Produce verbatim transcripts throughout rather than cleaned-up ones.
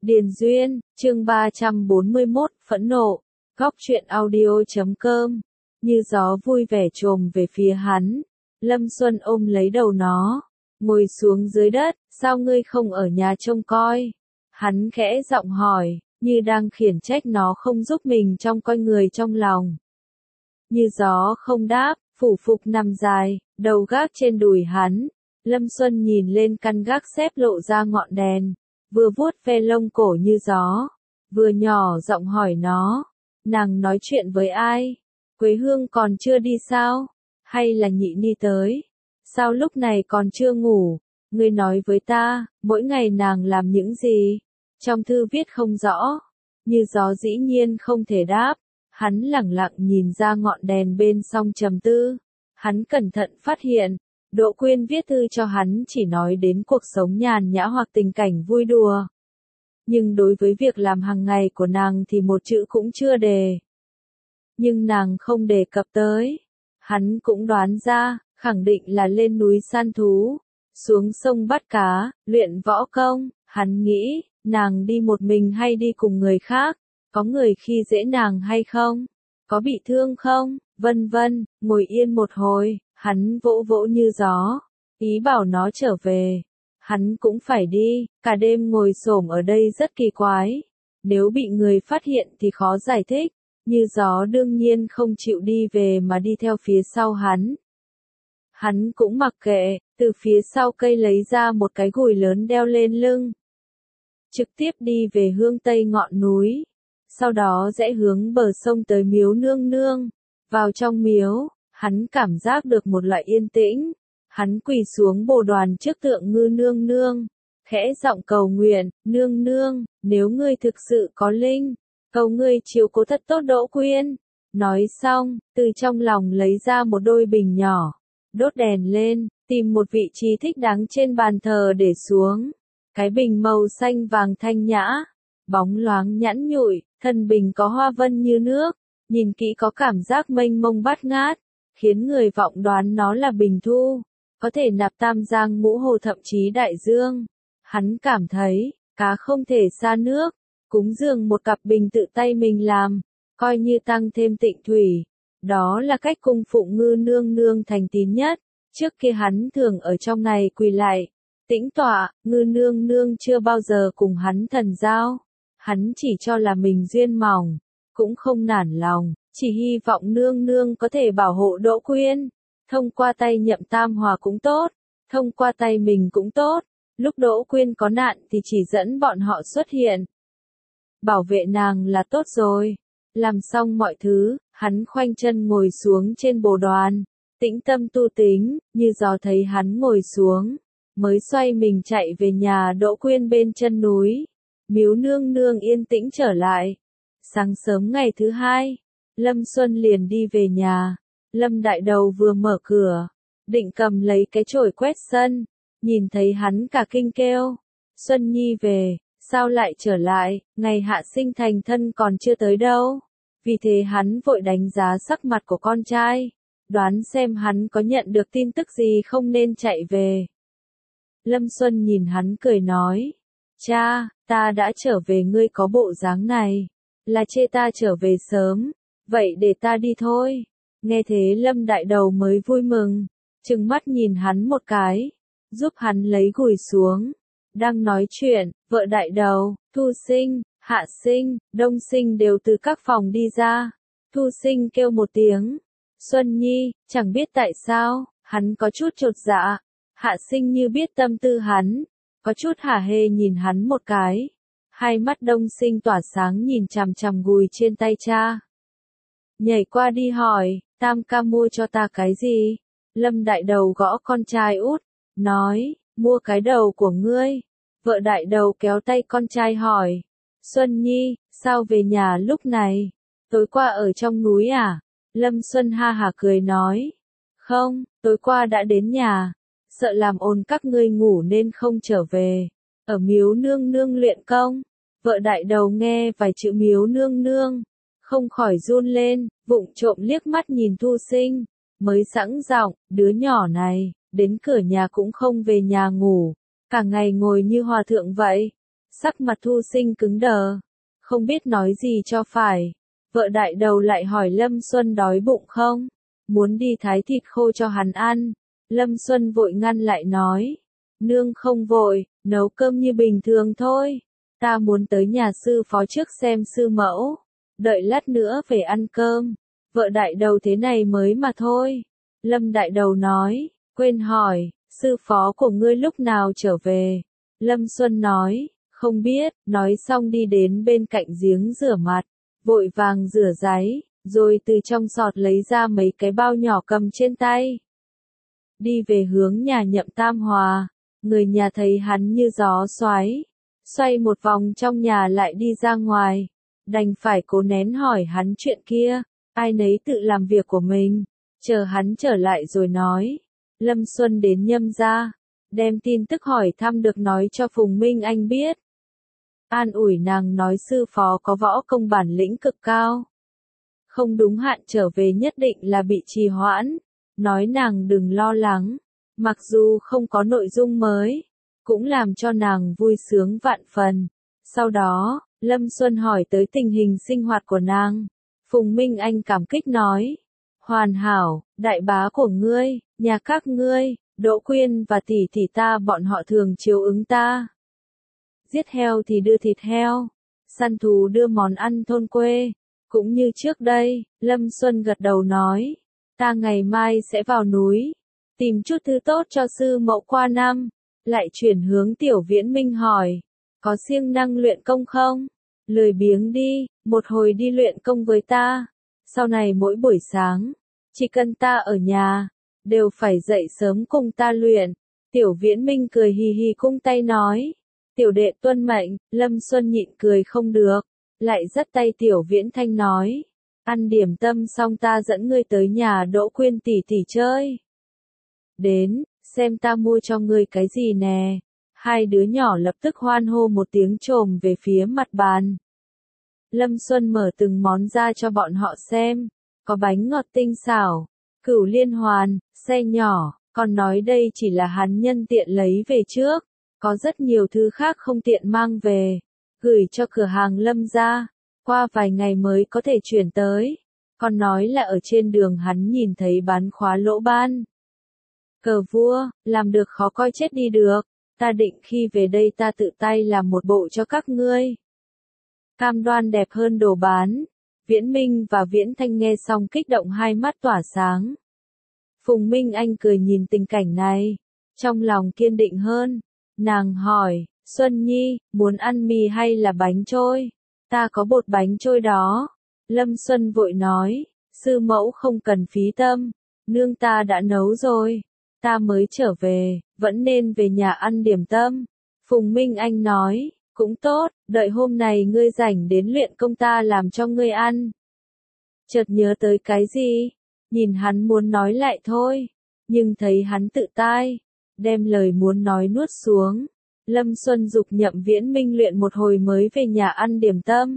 Điền Duyên, chương ba trăm bốn mươi mốt, phẫn nộ, góc truyện audio chấm com, như gió vui vẻ trồm về phía hắn. Lâm Xuân ôm lấy đầu nó, ngồi xuống dưới đất, sao ngươi không ở nhà trông coi? Hắn khẽ giọng hỏi, như đang khiển trách nó không giúp mình trông coi người trong lòng. Như gió không đáp, phủ phục nằm dài, đầu gác trên đùi hắn. Lâm Xuân nhìn lên căn gác xếp lộ ra ngọn đèn, vừa vuốt ve lông cổ như gió, vừa nhỏ giọng hỏi nó, nàng nói chuyện với ai? Quế Hương còn chưa đi sao? Hay là Nhị Ni tới? Sao lúc này còn chưa ngủ? Ngươi nói với ta, mỗi ngày nàng làm những gì? Trong thư viết không rõ. Như gió dĩ nhiên không thể đáp, hắn lẳng lặng nhìn ra ngọn đèn bên song trầm tư. Hắn cẩn thận phát hiện, Đỗ Quyên viết thư cho hắn chỉ nói đến cuộc sống nhàn nhã hoặc tình cảnh vui đùa. Nhưng đối với việc làm hàng ngày của nàng thì một chữ cũng chưa đề. Nhưng nàng không đề cập tới. Hắn cũng đoán ra, khẳng định là lên núi săn thú, xuống sông bắt cá, luyện võ công. Hắn nghĩ, nàng đi một mình hay đi cùng người khác, có người khi dễ nàng hay không, có bị thương không, vân vân. Ngồi yên một hồi, hắn vỗ vỗ như gió, ý bảo nó trở về. Hắn cũng phải đi, cả đêm ngồi xổm ở đây rất kỳ quái. Nếu bị người phát hiện thì khó giải thích. Như gió đương nhiên không chịu đi về mà đi theo phía sau hắn. Hắn cũng mặc kệ, từ phía sau cây lấy ra một cái gùi lớn đeo lên lưng. Trực tiếp đi về hướng tây ngọn núi. Sau đó rẽ hướng bờ sông tới miếu nương nương. Vào trong miếu, hắn cảm giác được một loại yên tĩnh. Hắn quỳ xuống bồ đoàn trước tượng ngư nương nương. Khẽ giọng cầu nguyện, nương nương, nếu ngươi thực sự có linh, cầu ngươi chiếu cố thật tốt Đỗ Quyên. Nói xong, từ trong lòng lấy ra một đôi bình nhỏ, đốt đèn lên, tìm một vị trí thích đáng trên bàn thờ để xuống. Cái bình màu xanh vàng thanh nhã, bóng loáng nhẵn nhụi, thân bình có hoa vân như nước, nhìn kỹ có cảm giác mênh mông bát ngát, khiến người vọng đoán nó là bình thu, có thể nạp Tam Giang Ngũ Hồ thậm chí Đại Dương. Hắn cảm thấy, cá không thể xa nước, cúng dường một cặp bình tự tay mình làm, coi như tăng thêm tịnh thủy. Đó là cách cung phụng ngư nương nương thành tín nhất. Trước kia hắn thường ở trong này quỳ lại, tĩnh tọa, ngư nương nương chưa bao giờ cùng hắn thần giao. Hắn chỉ cho là mình duyên mỏng, cũng không nản lòng, chỉ hy vọng nương nương có thể bảo hộ Đỗ Quyên. Thông qua tay Nhậm Tam Hòa cũng tốt, thông qua tay mình cũng tốt. Lúc Đỗ Quyên có nạn thì chỉ dẫn bọn họ xuất hiện. Bảo vệ nàng là tốt rồi. Làm xong mọi thứ, hắn khoanh chân ngồi xuống trên bồ đoàn, tĩnh tâm tu tính. Như gió thấy hắn ngồi xuống, mới xoay mình chạy về nhà Đỗ Quyên bên chân núi. Miếu nương nương yên tĩnh trở lại. Sáng sớm ngày thứ hai, Lâm Xuân liền đi về nhà. Lâm Đại Đầu vừa mở cửa, định cầm lấy cái chổi quét sân, nhìn thấy hắn cả kinh kêu, Xuân Nhi về, sao lại trở lại, ngày hạ sinh thành thân còn chưa tới đâu. Vì thế hắn vội đánh giá sắc mặt của con trai, đoán xem hắn có nhận được tin tức gì không nên chạy về. Lâm Xuân nhìn hắn cười nói, cha, ta đã trở về, ngươi có bộ dáng này, là chê ta trở về sớm, vậy để ta đi thôi. Nghe thế Lâm Đại Đầu mới vui mừng, trừng mắt nhìn hắn một cái, giúp hắn lấy gùi xuống. Đang nói chuyện, vợ Đại Đầu, Thu Sinh, Hạ Sinh, Đông Sinh đều từ các phòng đi ra. Thu Sinh kêu một tiếng, Xuân Nhi, chẳng biết tại sao, hắn có chút chột dạ. Hạ Sinh như biết tâm tư hắn, có chút hả hê nhìn hắn một cái. Hai mắt Đông Sinh tỏa sáng nhìn chằm chằm gùi trên tay cha. Nhảy qua đi hỏi, Tam ca mua cho ta cái gì? Lâm Đại Đầu gõ con trai út, nói, mua cái đầu của ngươi. Vợ Đại Đầu kéo tay con trai hỏi, Xuân Nhi, sao về nhà lúc này? Tối qua ở trong núi à? Lâm Xuân ha hả cười nói, không, tối qua đã đến nhà, sợ làm ồn các ngươi ngủ nên không trở về, ở miếu nương nương luyện công. Vợ Đại Đầu nghe vài chữ miếu nương nương, không khỏi run lên, vụng trộm liếc mắt nhìn Thu Sinh, mới sẵn giọng, đứa nhỏ này, đến cửa nhà cũng không về nhà ngủ, cả ngày ngồi như hòa thượng vậy. Sắc mặt Thu Sinh cứng đờ, không biết nói gì cho phải. Vợ đại đầu lại hỏi Lâm Xuân đói bụng không? Muốn đi thái thịt khô cho hắn ăn. Lâm Xuân vội ngăn lại nói. Nương không vội, nấu cơm như bình thường thôi. Ta muốn tới nhà sư phó trước xem sư mẫu. Đợi lát nữa về ăn cơm. Vợ đại đầu thế này mới mà thôi. Lâm đại đầu nói, quên hỏi, sư phó của ngươi lúc nào trở về? Lâm Xuân nói, không biết, nói xong đi đến bên cạnh giếng rửa mặt, vội vàng rửa ráy, rồi từ trong sọt lấy ra mấy cái bao nhỏ cầm trên tay. Đi về hướng nhà Nhậm Tam Hòa, người nhà thấy hắn như gió xoáy, xoay một vòng trong nhà lại đi ra ngoài, đành phải cố nén hỏi hắn chuyện kia, ai nấy tự làm việc của mình, chờ hắn trở lại rồi nói. Lâm Xuân đến Nhâm gia, đem tin tức hỏi thăm được nói cho Phùng Minh Anh biết. An ủi nàng nói sư phó có võ công bản lĩnh cực cao. Không đúng hạn trở về nhất định là bị trì hoãn, nói nàng đừng lo lắng, mặc dù không có nội dung mới, cũng làm cho nàng vui sướng vạn phần. Sau đó, Lâm Xuân hỏi tới tình hình sinh hoạt của nàng. Phùng Minh Anh cảm kích nói, hoàn hảo, đại bá của ngươi, nhà các ngươi, Đỗ Quyên và tỷ tỷ ta bọn họ thường chiếu ứng ta. Giết heo thì đưa thịt heo, săn thú đưa món ăn thôn quê, cũng như trước đây. Lâm Xuân gật đầu nói, ta ngày mai sẽ vào núi, tìm chút thứ tốt cho sư mẫu qua năm. Lại chuyển hướng Tiểu Viễn Minh hỏi, có siêng năng luyện công không? Lười biếng đi, một hồi đi luyện công với ta. Sau này mỗi buổi sáng, chỉ cần ta ở nhà, đều phải dậy sớm cùng ta luyện. Tiểu Viễn Minh cười hì hì cung tay nói, tiểu đệ tuân mệnh. Lâm Xuân nhịn cười không được, lại dắt tay Tiểu Viễn Thanh nói, ăn điểm tâm xong ta dẫn ngươi tới nhà Đỗ Quyên tỷ tỷ chơi. Đến, xem ta mua cho ngươi cái gì nè. Hai đứa nhỏ lập tức hoan hô một tiếng trồm về phía mặt bàn. Lâm Xuân mở từng món ra cho bọn họ xem, có bánh ngọt tinh xảo, cửu liên hoàn, xe nhỏ, còn nói đây chỉ là hắn nhân tiện lấy về trước, có rất nhiều thứ khác không tiện mang về, gửi cho cửa hàng Lâm gia, qua vài ngày mới có thể chuyển tới, còn nói là ở trên đường hắn nhìn thấy bán khóa lỗ ban. Cờ vua, làm được khó coi chết đi được, ta định khi về đây ta tự tay làm một bộ cho các ngươi. Cam đoan đẹp hơn đồ bán. Viễn Minh và Viễn Thanh nghe xong kích động hai mắt tỏa sáng. Phùng Minh Anh cười nhìn tình cảnh này, trong lòng kiên định hơn. Nàng hỏi, Xuân Nhi, muốn ăn mì hay là bánh trôi? Ta có bột bánh trôi đó. Lâm Xuân vội nói, sư mẫu không cần phí tâm, nương ta đã nấu rồi. Ta mới trở về, vẫn nên về nhà ăn điểm tâm. Phùng Minh Anh nói, cũng tốt, đợi hôm này ngươi rảnh đến luyện công ta làm cho ngươi ăn. Chợt nhớ tới cái gì, nhìn hắn muốn nói lại thôi, nhưng thấy hắn tự tai, đem lời muốn nói nuốt xuống. Lâm Xuân dục Nhậm Viễn Minh luyện một hồi mới về nhà ăn điểm tâm.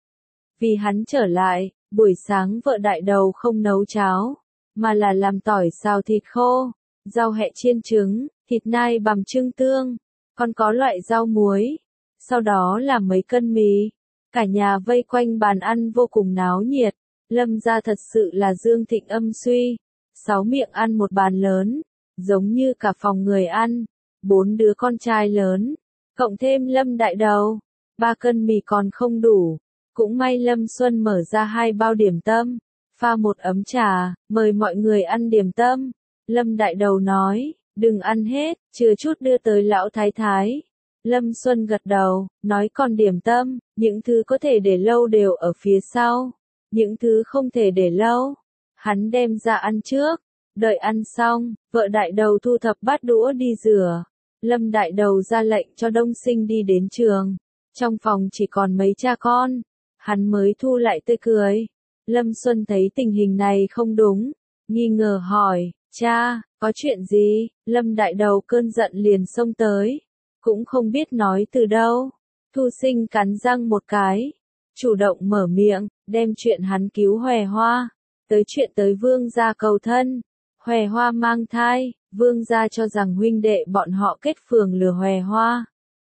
Vì hắn trở lại, buổi sáng vợ đại đầu không nấu cháo, mà là làm tỏi xào thịt khô, rau hẹ chiên trứng, thịt nai bằm trưng tương, còn có loại rau muối. Sau đó là mấy cân mì. Cả nhà vây quanh bàn ăn vô cùng náo nhiệt. Lâm gia thật sự là dương thịnh âm suy. Sáu miệng ăn một bàn lớn, giống như cả phòng người ăn. Bốn đứa con trai lớn, cộng thêm Lâm đại đầu. Ba cân mì còn không đủ. Cũng may Lâm Xuân mở ra hai bao điểm tâm, pha một ấm trà, mời mọi người ăn điểm tâm. Lâm đại đầu nói, đừng ăn hết, chừa chút đưa tới lão thái thái. Lâm Xuân gật đầu, nói còn điểm tâm, những thứ có thể để lâu đều ở phía sau, những thứ không thể để lâu, hắn đem ra ăn trước, đợi ăn xong, vợ đại đầu thu thập bát đũa đi rửa, Lâm đại đầu ra lệnh cho Đông Sinh đi đến trường, trong phòng chỉ còn mấy cha con, hắn mới thu lại tươi cười. Lâm Xuân thấy tình hình này không đúng, nghi ngờ hỏi, cha, có chuyện gì? Lâm đại đầu cơn giận liền xông tới. Cũng không biết nói từ đâu. Thu Sinh cắn răng một cái, chủ động mở miệng, đem chuyện hắn cứu Hòe Hoa, tới chuyện tới Vương gia cầu thân. Hòe Hoa mang thai, Vương gia cho rằng huynh đệ bọn họ kết phường lừa Hòe Hoa.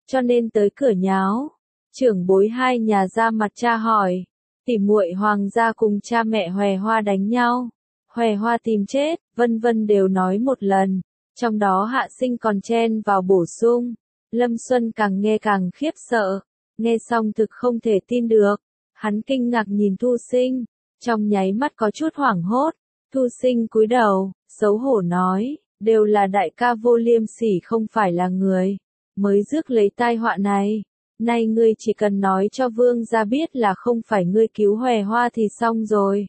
cho nên tới cửa nháo. Trưởng bối hai nhà ra mặt tra hỏi, tỉ muội Hoàng gia cùng cha mẹ Hòe Hoa đánh nhau, Hòe Hoa tìm chết, vân vân đều nói một lần, trong đó Hạ Sinh còn chen vào bổ sung. Lâm Xuân càng nghe càng khiếp sợ, nghe xong thực không thể tin được, hắn kinh ngạc nhìn Thu Sinh, trong nháy mắt có chút hoảng hốt. Thu Sinh cúi đầu, xấu hổ nói, đều là đại ca vô liêm sỉ không phải là người, mới rước lấy tai họa này. Nay ngươi chỉ cần nói cho vương gia biết là không phải ngươi cứu Hòe Hoa thì xong rồi.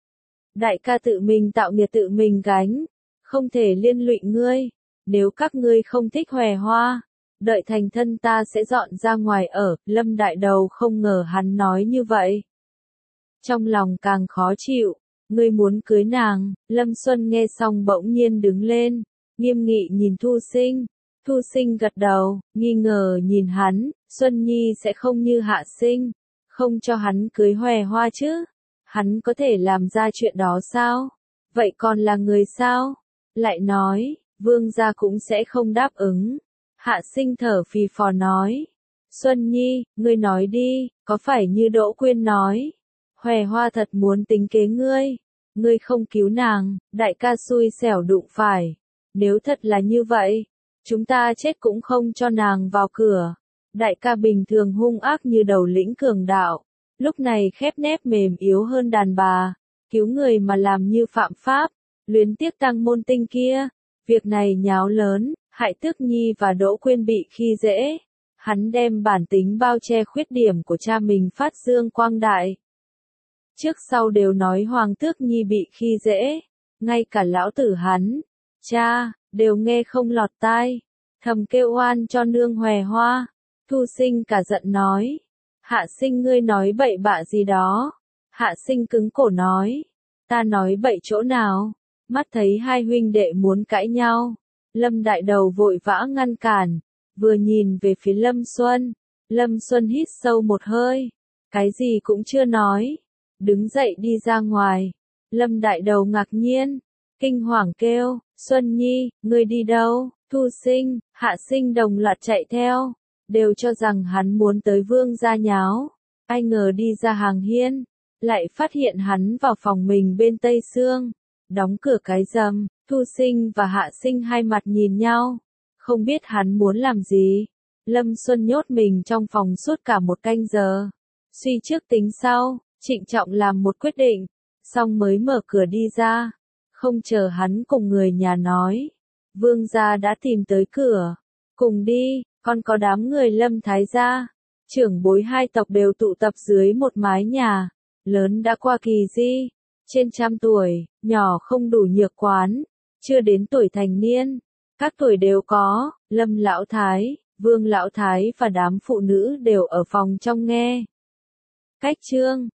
Đại ca tự mình tạo nghiệp tự mình gánh, không thể liên lụy ngươi. Nếu các ngươi không thích Hòe Hoa, đợi thành thân ta sẽ dọn ra ngoài ở. Lâm Đại Đầu không ngờ hắn nói như vậy, trong lòng càng khó chịu. Ngươi muốn cưới nàng? Lâm Xuân nghe xong bỗng nhiên đứng lên, nghiêm nghị nhìn Thu Sinh. Thu Sinh gật đầu, nghi ngờ nhìn hắn, Xuân Nhi sẽ không như Hạ Sinh, không cho hắn cưới Hòe Hoa chứ? Hắn có thể làm ra chuyện đó sao? Vậy còn là người sao? Lại nói, vương gia cũng sẽ không đáp ứng. Hạ Sinh thở phì phò nói, Xuân Nhi, ngươi nói đi, có phải như Đỗ Quyên nói, Hòe Hoa thật muốn tính kế ngươi, ngươi không cứu nàng, đại ca xui xẻo đụng phải. Nếu thật là như vậy, chúng ta chết cũng không cho nàng vào cửa. Đại ca bình thường hung ác như đầu lĩnh cường đạo, lúc này khép nép mềm yếu hơn đàn bà, cứu người mà làm như phạm pháp, luyến tiếc tăng môn tinh kia. Việc này nháo lớn, hại Tước Nhi và Đỗ Quyên bị khi dễ. Hắn đem bản tính bao che khuyết điểm của cha mình phát dương quang đại. Trước sau đều nói Hoàng Tước Nhi bị khi dễ, ngay cả lão tử hắn, cha, đều nghe không lọt tai, thầm kêu oan cho nương Hòe Hoa. Thu Sinh cả giận nói, Hạ Sinh ngươi nói bậy bạ gì đó. Hạ Sinh cứng cổ nói, ta nói bậy chỗ nào? Mắt thấy hai huynh đệ muốn cãi nhau, Lâm Đại Đầu vội vã ngăn cản, vừa nhìn về phía Lâm Xuân. Lâm Xuân hít sâu một hơi, cái gì cũng chưa nói, đứng dậy đi ra ngoài. Lâm Đại Đầu ngạc nhiên, kinh hoàng kêu, Xuân Nhi, ngươi đi đâu? Thu Sinh, Hạ Sinh đồng loạt chạy theo, đều cho rằng hắn muốn tới vương gia nháo. Ai ngờ đi ra hàng hiên, lại phát hiện hắn vào phòng mình bên Tây Sương, đóng cửa cái rầm. Thu Sinh và Hạ Sinh hai mặt nhìn nhau, không biết hắn muốn làm gì. Lâm Xuân nhốt mình trong phòng suốt cả một canh giờ, suy trước tính sau, trịnh trọng làm một quyết định, xong mới mở cửa đi ra. Không chờ hắn cùng người nhà nói, vương gia đã tìm tới cửa. Cùng đi, còn có đám người Lâm Thái gia, trưởng bối hai tộc đều tụ tập dưới một mái nhà. Lớn đã qua kỳ di, trên trăm tuổi, nhỏ không đủ nhược quán, chưa đến tuổi thành niên, các tuổi đều có. Lâm Lão Thái, Vương Lão Thái và đám phụ nữ đều ở phòng trong nghe. Cách chương